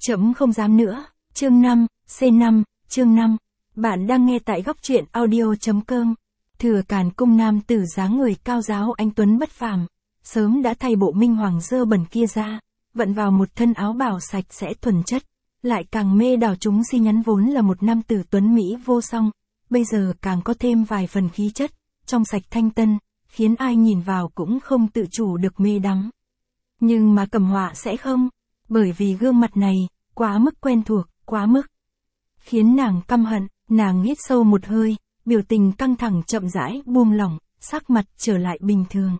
Trẫm không dám nữa. Chương 5, C5, chương 5. Bạn đang nghe tại góc truyện audio.com. Thừa Càn cung nam tử dáng người cao ráo anh tuấn bất phàm, sớm đã thay bộ minh hoàng dơ bẩn kia ra, vận vào một thân áo bào sạch sẽ thuần chất, lại càng mê đảo chúng si nhắn vốn là một nam tử tuấn mỹ vô song, bây giờ càng có thêm vài phần khí chất, trong sạch thanh tân, khiến ai nhìn vào cũng không tự chủ được mê đắm. Nhưng mà Cẩm Họa sẽ không, bởi vì gương mặt này, quá mức quen thuộc, quá mức khiến nàng căm hận. Nàng hít sâu một hơi, biểu tình căng thẳng chậm rãi buông lỏng, sắc mặt trở lại bình thường.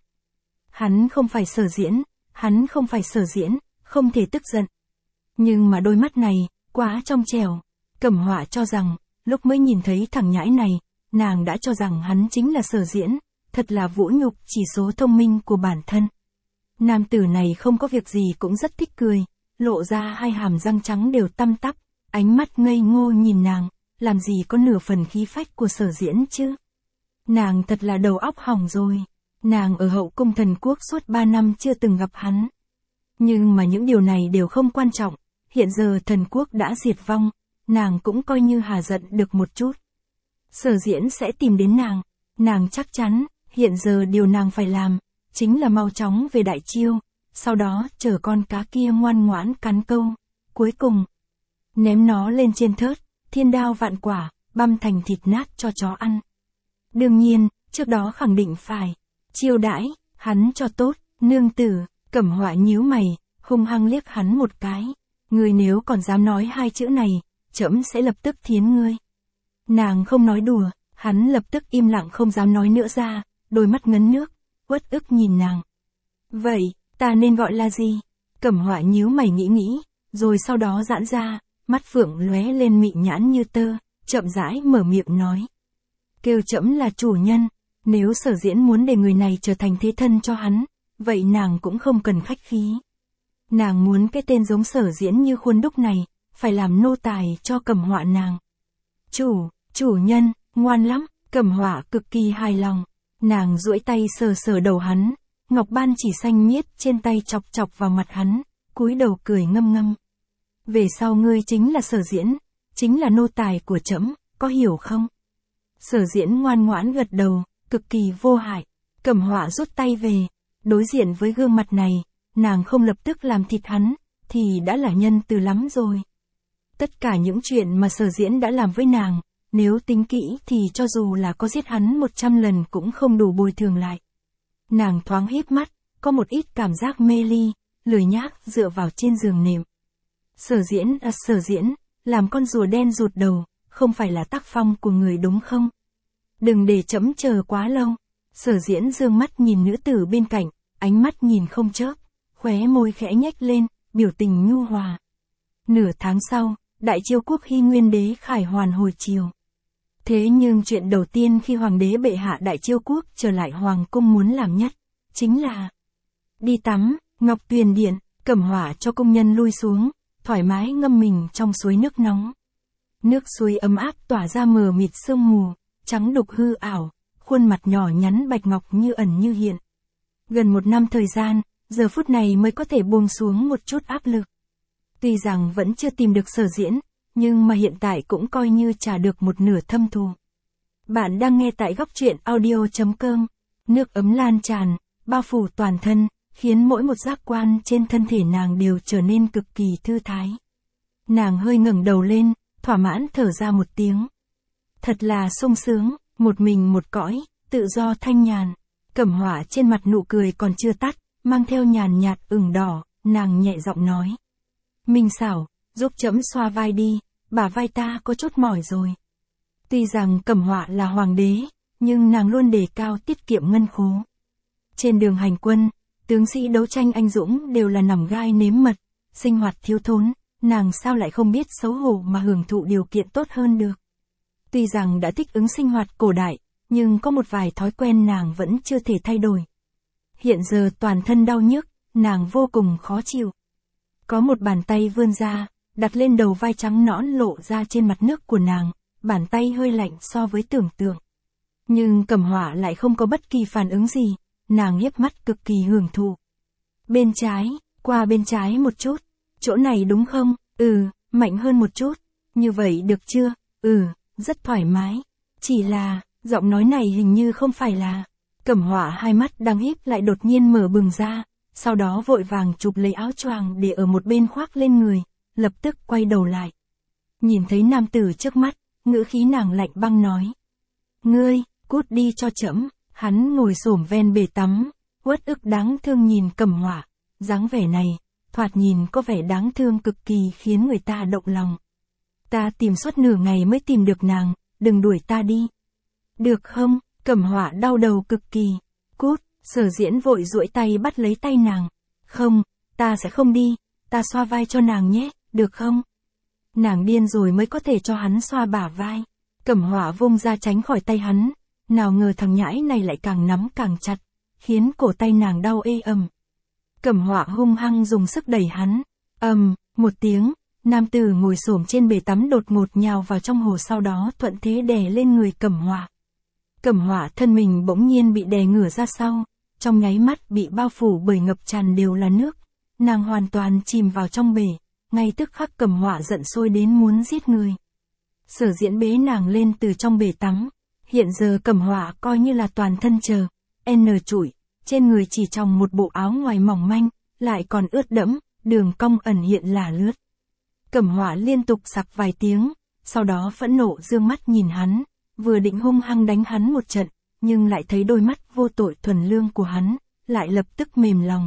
Hắn không phải Sở Diễn, hắn không phải Sở Diễn, không thể tức giận. Nhưng mà đôi mắt này, quá trong trẻo. Cẩm Họa cho rằng, lúc mới nhìn thấy thằng nhãi này, nàng đã cho rằng hắn chính là Sở Diễn, thật là vũ nhục chỉ số thông minh của bản thân. Nam tử này không có việc gì cũng rất thích cười, lộ ra hai hàm răng trắng đều tăm tắp, ánh mắt ngây ngô nhìn nàng, làm gì có nửa phần khí phách của Sở Diễn chứ. Nàng thật là đầu óc hỏng rồi. Nàng ở hậu cung thần quốc suốt 3 năm chưa từng gặp hắn. Nhưng mà những điều này đều không quan trọng, hiện giờ thần quốc đã diệt vong, nàng cũng coi như hà giận được một chút. Sở Diễn sẽ tìm đến nàng chắc chắn, hiện giờ điều nàng phải làm, chính là mau chóng về Đại Chiêu, sau đó chờ con cá kia ngoan ngoãn cắn câu, cuối cùng ném nó lên trên thớt, thiên đao vạn quả, băm thành thịt nát cho chó ăn. Đương nhiên, trước đó khẳng định phải chiêu đãi hắn cho tốt. Nương tử. Cẩm Họa nhíu mày, hung hăng liếc hắn một cái. Ngươi nếu còn dám nói hai chữ này, trẫm sẽ lập tức thiến ngươi. Nàng không nói đùa, hắn lập tức im lặng không dám nói nữa ra, đôi mắt ngấn nước, uất ức nhìn nàng. Vậy, ta nên gọi là gì? Cẩm Họa nhíu mày nghĩ, rồi sau đó giãn ra, mắt phượng lóe lên mị nhãn như tơ, chậm rãi mở miệng nói. Kêu trẫm là chủ nhân, nếu Sở Diễn muốn để người này trở thành thế thân cho hắn, vậy nàng cũng không cần khách khí. Nàng muốn cái tên giống Sở Diễn như khuôn đúc này, phải làm nô tài cho Cẩm Họa nàng. Chủ nhân, ngoan lắm. Cẩm Họa cực kỳ hài lòng. Nàng duỗi tay sờ sờ đầu hắn, ngọc ban chỉ xanh miết trên tay chọc chọc vào mặt hắn, cúi đầu cười ngâm ngâm. Về sau ngươi chính là Sở Diễn, chính là nô tài của trẫm, có hiểu không? Sở Diễn ngoan ngoãn gật đầu, cực kỳ vô hại. Cẩm Họa rút tay về, đối diện với gương mặt này, nàng không lập tức làm thịt hắn, thì đã là nhân từ lắm rồi. Tất cả những chuyện mà Sở Diễn đã làm với nàng, nếu tính kỹ thì cho dù là có giết hắn 100 lần cũng không đủ bồi thường lại. Nàng thoáng híp mắt, có một ít cảm giác mê ly, lười nhác dựa vào trên giường nệm. Sở Diễn, làm con rùa đen rụt đầu, không phải là tác phong của người đúng không? Đừng để trẫm chờ quá lâu. Sở Diễn dương mắt nhìn nữ tử bên cạnh, ánh mắt nhìn không chớp, khóe môi khẽ nhếch lên, biểu tình nhu hòa. Nửa tháng sau, Đại Chiêu quốc Hy Nguyên đế khải hoàn hồi triều. Thế nhưng chuyện đầu tiên khi hoàng đế bệ hạ Đại Chiêu quốc trở lại hoàng cung muốn làm nhất, chính là đi tắm. Ngọc Tuyền Điện. Cẩm Họa cho công nhân lui xuống, thoải mái ngâm mình trong suối nước nóng. Nước suối ấm áp tỏa ra mờ mịt sương mù, trắng đục hư ảo, khuôn mặt nhỏ nhắn bạch ngọc như ẩn như hiện. Gần 1 năm thời gian, giờ phút này mới có thể buông xuống một chút áp lực. Tuy rằng vẫn chưa tìm được Sở Diễn, nhưng mà hiện tại cũng coi như trả được một nửa thâm thù. Bạn đang nghe tại góc truyện audio.com. Nước ấm lan tràn, bao phủ toàn thân, khiến mỗi một giác quan trên thân thể nàng đều trở nên cực kỳ thư thái. Nàng hơi ngẩng đầu lên, thỏa mãn thở ra một tiếng. Thật là sung sướng, một mình một cõi, tự do thanh nhàn. Cẩm Họa trên mặt nụ cười còn chưa tắt, mang theo nhàn nhạt ửng đỏ, nàng nhẹ giọng nói. Minh Xảo, giúp trẫm xoa vai đi, bả vai ta có chút mỏi rồi. Tuy rằng Cẩm Họa là hoàng đế, nhưng nàng luôn đề cao tiết kiệm ngân khố. Trên đường hành quân, tướng sĩ đấu tranh anh dũng đều là nằm gai nếm mật, sinh hoạt thiếu thốn, nàng sao lại không biết xấu hổ mà hưởng thụ điều kiện tốt hơn được. Tuy rằng đã thích ứng sinh hoạt cổ đại, nhưng có một vài thói quen nàng vẫn chưa thể thay đổi. Hiện giờ toàn thân đau nhức, nàng vô cùng khó chịu. Có một bàn tay vươn ra, đặt lên đầu vai trắng nõn lộ ra trên mặt nước của nàng, bàn tay hơi lạnh so với tưởng tượng. Nhưng Cẩm Họa lại không có bất kỳ phản ứng gì, nàng hiếp mắt cực kỳ hưởng thụ. Bên trái, qua bên trái một chút, chỗ này đúng không? Mạnh hơn một chút. Như vậy được chưa? Rất thoải mái. Chỉ là, giọng nói này hình như không phải là. Cẩm Họa hai mắt đang híp lại đột nhiên mở bừng ra, sau đó vội vàng chụp lấy áo choàng để ở một bên khoác lên người, lập tức quay đầu lại. Nhìn thấy nam tử trước mắt, ngữ khí nàng lạnh băng nói. Ngươi, cút đi cho trẫm. Hắn ngồi xổm ven bể tắm, uất ức đáng thương nhìn Cẩm Họa, dáng vẻ này, thoạt nhìn có vẻ đáng thương cực kỳ khiến người ta động lòng. Ta tìm suốt nửa ngày mới tìm được nàng, đừng đuổi ta đi. Được không? Cẩm Họa đau đầu cực kỳ. Cút, Sở Diễn vội duỗi tay bắt lấy tay nàng. Không, ta sẽ không đi, ta xoa vai cho nàng nhé, được không? Nàng điên rồi mới có thể cho hắn xoa bả vai. Cẩm Họa vung ra tránh khỏi tay hắn, nào ngờ thằng nhãi này lại càng nắm càng chặt, khiến cổ tay nàng đau ê ẩm. Cẩm Họa hung hăng dùng sức đẩy hắn. Một tiếng, nam tử ngồi xổm trên bể tắm đột ngột nhào vào trong hồ, sau đó thuận thế đè lên người Cẩm Họa. Cẩm Họa thân mình bỗng nhiên bị đè ngửa ra sau, trong nháy mắt bị bao phủ bởi ngập tràn đều là nước, nàng hoàn toàn chìm vào trong bể, ngay tức khắc Cẩm Họa giận sôi đến muốn giết người. Sở Diễn bế nàng lên từ trong bể tắm, hiện giờ Cẩm Họa coi như là toàn thân trụi, trên người chỉ tròng một bộ áo ngoài mỏng manh, lại còn ướt đẫm, đường cong ẩn hiện là lướt. Cẩm Họa liên tục sặc vài tiếng, sau đó phẫn nộ dương mắt nhìn hắn, vừa định hung hăng đánh hắn một trận, nhưng lại thấy đôi mắt vô tội thuần lương của hắn, lại lập tức mềm lòng.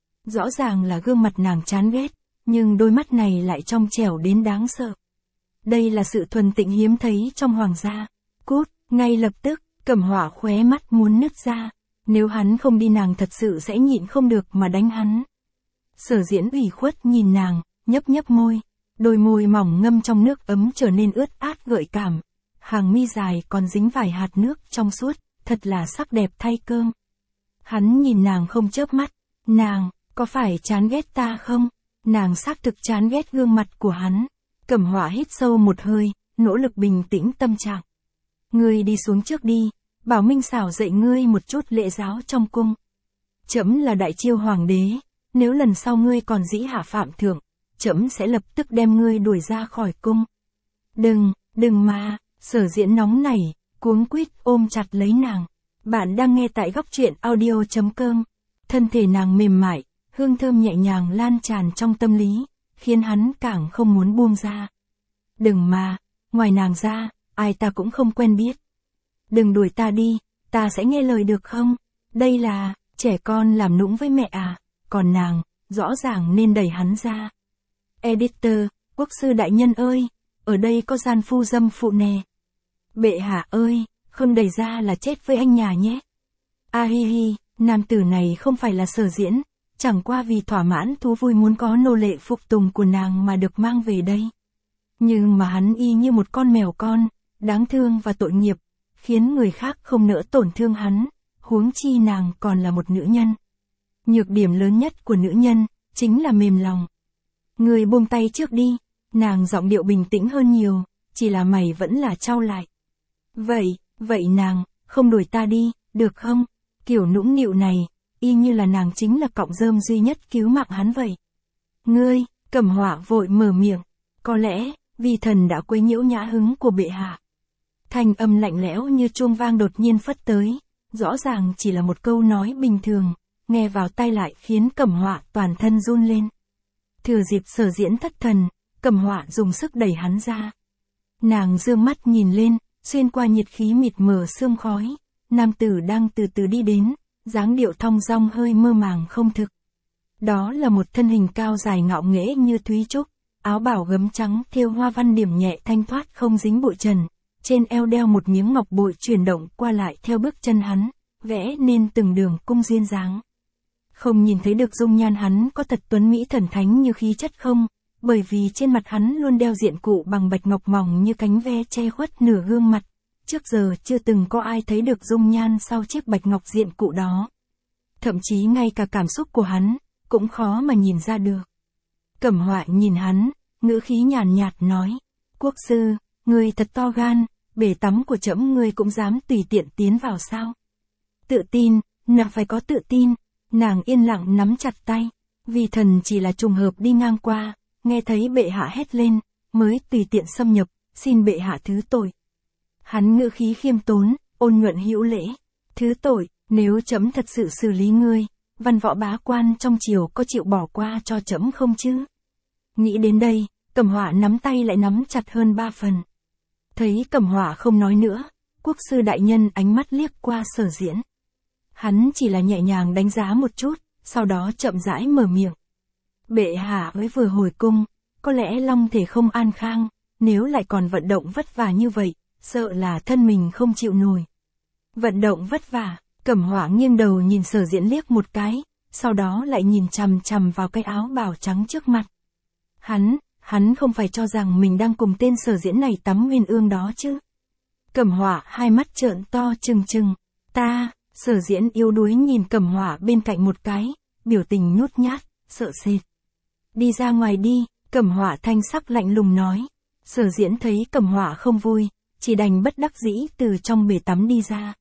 Rõ ràng là gương mặt nàng chán ghét, nhưng đôi mắt này lại trong trẻo đến đáng sợ. Đây là sự thuần tịnh hiếm thấy trong hoàng gia. Cút, ngay lập tức, Cẩm Họa khóe mắt muốn nứt ra, nếu hắn không đi nàng thật sự sẽ nhịn không được mà đánh hắn. Sở Diễn ủy khuất nhìn nàng, nhấp nhấp môi, đôi môi mỏng ngâm trong nước ấm trở nên ướt át gợi cảm, hàng mi dài còn dính vài hạt nước trong suốt, thật là sắc đẹp thay cơm. Hắn nhìn nàng không chớp mắt, nàng, có phải chán ghét ta không? Nàng xác thực chán ghét gương mặt của hắn. Cẩm Họa hít sâu một hơi, nỗ lực bình tĩnh tâm trạng. Ngươi đi xuống trước đi, bảo Minh Xảo dạy ngươi một chút lễ giáo trong cung. Trẫm là đại chiêu hoàng đế, nếu lần sau ngươi còn dĩ hạ phạm thượng, trẫm sẽ lập tức đem ngươi đuổi ra khỏi cung. Đừng mà, Sở Diễn nóng nảy, cuống quýt ôm chặt lấy nàng. Bạn đang nghe tại góc truyện audio.com. Thân thể nàng mềm mại, hương thơm nhẹ nhàng lan tràn trong tâm lý, khiến hắn càng không muốn buông ra. Đừng mà, ngoài nàng ra, ai ta cũng không quen biết. Đừng đuổi ta đi, ta sẽ nghe lời được không? Đây là, trẻ con làm nũng với mẹ à, còn nàng, rõ ràng nên đẩy hắn ra. Editor, quốc sư đại nhân ơi, ở đây có gian phu dâm phụ nè. Bệ hạ ơi, không đẩy ra là chết với anh nhà nhé. Hi, nam tử này không phải là Sở Diễn, chẳng qua vì thỏa mãn thú vui muốn có nô lệ phục tùng của nàng mà được mang về đây. Nhưng mà hắn y như một con mèo con, đáng thương và tội nghiệp, khiến người khác không nỡ tổn thương hắn, huống chi nàng còn là một nữ nhân. Nhược điểm lớn nhất của nữ nhân, chính là mềm lòng. Người buông tay trước đi, nàng giọng điệu bình tĩnh hơn nhiều, chỉ là mày vẫn là chau lại. Vậy nàng, không đuổi ta đi, được không? Kiểu nũng nịu này, y như là nàng chính là cọng rơm duy nhất cứu mạng hắn vậy. Ngươi, Cẩm Họa vội mở miệng, có lẽ, vì thần đã quấy nhiễu nhã hứng của bệ hạ. Thanh âm lạnh lẽo như chuông vang đột nhiên phất tới, rõ ràng chỉ là một câu nói bình thường, nghe vào tai lại khiến Cẩm Họa toàn thân run lên. Thừa dịp Sở Diễn thất thần, Cẩm Họa dùng sức đẩy hắn ra. Nàng dương mắt nhìn lên, xuyên qua nhiệt khí mịt mờ sương khói, nam tử đang từ từ đi đến, dáng điệu thong dong hơi mơ màng không thực. Đó là một thân hình cao dài ngạo nghễ như thúy trúc, áo bào gấm trắng thêu hoa văn điểm nhẹ thanh thoát không dính bụi trần, trên eo đeo một miếng ngọc bội chuyển động qua lại theo bước chân hắn, vẽ nên từng đường cung duyên dáng. Không nhìn thấy được dung nhan hắn có thật tuấn mỹ thần thánh như khí chất không, bởi vì trên mặt hắn luôn đeo diện cụ bằng bạch ngọc mỏng như cánh ve che khuất nửa gương mặt. Trước giờ chưa từng có ai thấy được dung nhan sau chiếc bạch ngọc diện cụ đó. Thậm chí ngay cả cảm xúc của hắn, cũng khó mà nhìn ra được. Cẩm Họa nhìn hắn, ngữ khí nhàn nhạt nói, quốc sư, ngươi thật to gan, bể tắm của trẫm ngươi cũng dám tùy tiện tiến vào sao? Tự tin, nàng phải có tự tin. Nàng yên lặng nắm chặt tay, vì thần chỉ là trùng hợp đi ngang qua, nghe thấy bệ hạ hét lên, mới tùy tiện xâm nhập, xin bệ hạ thứ tội. Hắn ngữ khí khiêm tốn, ôn nhuận hữu lễ. Thứ tội, nếu trẫm thật sự xử lý ngươi, văn võ bá quan trong triều có chịu bỏ qua cho trẫm không chứ? Nghĩ đến đây, Cẩm Họa nắm tay lại nắm chặt hơn 3 phần. Thấy Cẩm Họa không nói nữa, quốc sư đại nhân ánh mắt liếc qua Sở Diễn. Hắn chỉ là nhẹ nhàng đánh giá một chút, sau đó chậm rãi mở miệng. Bệ hạ mới vừa hồi cung, có lẽ long thể không an khang, nếu lại còn vận động vất vả như vậy, sợ là thân mình không chịu nổi. Vận động vất vả, Cẩm Họa nghiêng đầu nhìn Sở Diễn liếc một cái, sau đó lại nhìn chằm chằm vào cái áo bào trắng trước mặt. Hắn không phải cho rằng mình đang cùng tên Sở Diễn này tắm nguyên ương đó chứ. Cẩm Họa hai mắt trợn to trừng trừng. Sở Diễn yếu đuối nhìn Cẩm Họa bên cạnh một cái, biểu tình nhút nhát, sợ sệt. Đi ra ngoài đi, Cẩm Họa thanh sắc lạnh lùng nói. Sở Diễn thấy Cẩm Họa không vui, chỉ đành bất đắc dĩ từ trong bể tắm đi ra.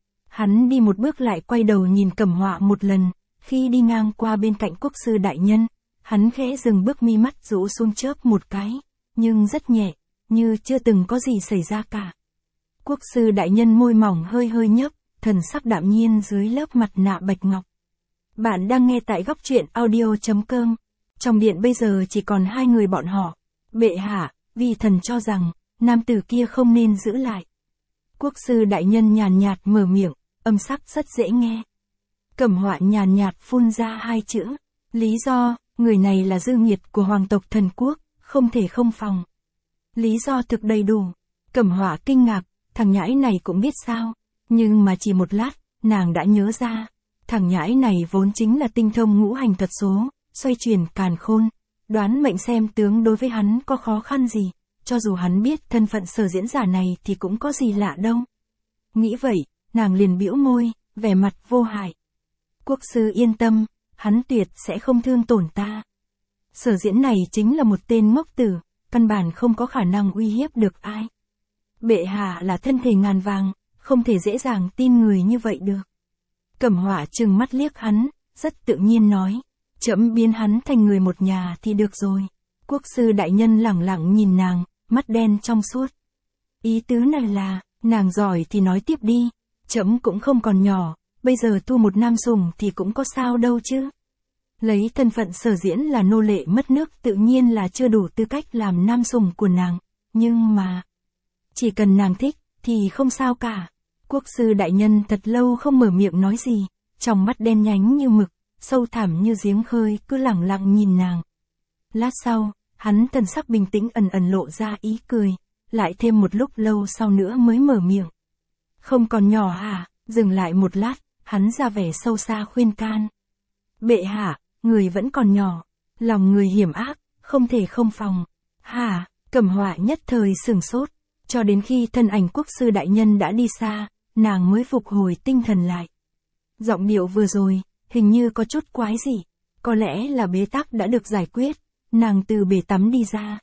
Hắn đi một bước lại quay đầu nhìn Cẩm Họa một lần, khi đi ngang qua bên cạnh quốc sư đại nhân, hắn khẽ dừng bước, mi mắt rũ xuống chớp một cái, nhưng rất nhẹ, như chưa từng có gì xảy ra cả. Quốc sư đại nhân môi mỏng hơi hơi nhấp, thần sắc đạm nhiên dưới lớp mặt nạ bạch ngọc. Bạn đang nghe tại góc truyện audio.com. Trong điện bây giờ chỉ còn 2 người bọn họ. Bệ hạ, vì thần cho rằng, nam tử kia không nên giữ lại. Quốc sư đại nhân nhàn nhạt mở miệng, âm sắc rất dễ nghe. Cẩm Họa nhàn nhạt phun ra 2 chữ. Lý do, người này là dư nghiệt của hoàng tộc thần quốc, không thể không phòng. Lý do thực đầy đủ. Cẩm Họa kinh ngạc, thằng nhãi này cũng biết sao. Nhưng mà chỉ một lát, nàng đã nhớ ra. Thằng nhãi này vốn chính là tinh thông ngũ hành thuật số, xoay chuyển càn khôn. Đoán mệnh xem tướng đối với hắn có khó khăn gì. Cho dù hắn biết thân phận Sở Diễn giả này thì cũng có gì lạ đâu. Nghĩ vậy, nàng liền bĩu môi, vẻ mặt vô hại. Quốc sư yên tâm, hắn tuyệt sẽ không thương tổn ta. Sở Diễn này chính là một tên ngốc tử, căn bản không có khả năng uy hiếp được ai. Bệ hạ là thân thể ngàn vàng, không thể dễ dàng tin người như vậy được. Cẩm Họa trừng mắt liếc hắn, rất tự nhiên nói. Trẫm biến hắn thành người một nhà thì được rồi. Quốc sư đại nhân lẳng lặng nhìn nàng, mắt đen trong suốt. Ý tứ này là, nàng giỏi thì nói tiếp đi. Trẫm cũng không còn nhỏ, bây giờ thu một nam sủng thì cũng có sao đâu chứ. Lấy thân phận Sở Diễn là nô lệ mất nước tự nhiên là chưa đủ tư cách làm nam sủng của nàng. Nhưng mà, chỉ cần nàng thích, thì không sao cả. Quốc sư đại nhân thật lâu không mở miệng nói gì, trong mắt đen nhánh như mực, sâu thẳm như giếng khơi, cứ lẳng lặng nhìn nàng. Lát sau, hắn thần sắc bình tĩnh ẩn ẩn lộ ra ý cười, lại thêm một lúc lâu sau nữa mới mở miệng. Không còn nhỏ hả? Dừng lại một lát, hắn ra vẻ sâu xa khuyên can. Bệ hạ, người vẫn còn nhỏ, lòng người hiểm ác, không thể không phòng. Hả? Cẩm Họa nhất thời sửng sốt, cho đến khi thân ảnh quốc sư đại nhân đã đi xa, nàng mới phục hồi tinh thần lại. Giọng điệu vừa rồi, hình như có chút quái dị, có lẽ là bế tắc đã được giải quyết, nàng từ bể tắm đi ra.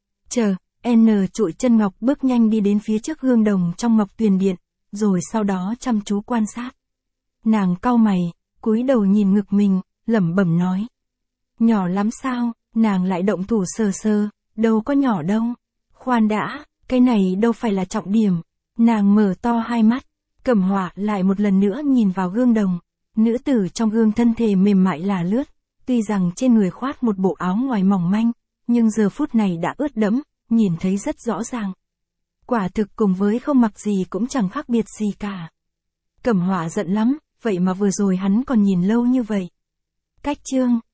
Trụi chân ngọc bước nhanh đi đến phía trước gương đồng trong Ngọc Tuyền Điện, rồi sau đó chăm chú quan sát. Nàng cau mày, cúi đầu nhìn ngực mình, lẩm bẩm nói. Nhỏ lắm sao, nàng lại động thủ sờ sờ, đâu có nhỏ đâu. Khoan đã, cái này đâu phải là trọng điểm. Nàng mở to hai mắt, Cẩm Họa lại một lần nữa nhìn vào gương đồng. Nữ tử trong gương thân thể mềm mại là lướt, tuy rằng trên người khoác một bộ áo ngoài mỏng manh, nhưng giờ phút này đã ướt đẫm, nhìn thấy rất rõ ràng. Quả thực cùng với không mặc gì cũng chẳng khác biệt gì cả. Cẩm Họa giận lắm, vậy mà vừa rồi hắn còn nhìn lâu như vậy. Cách chương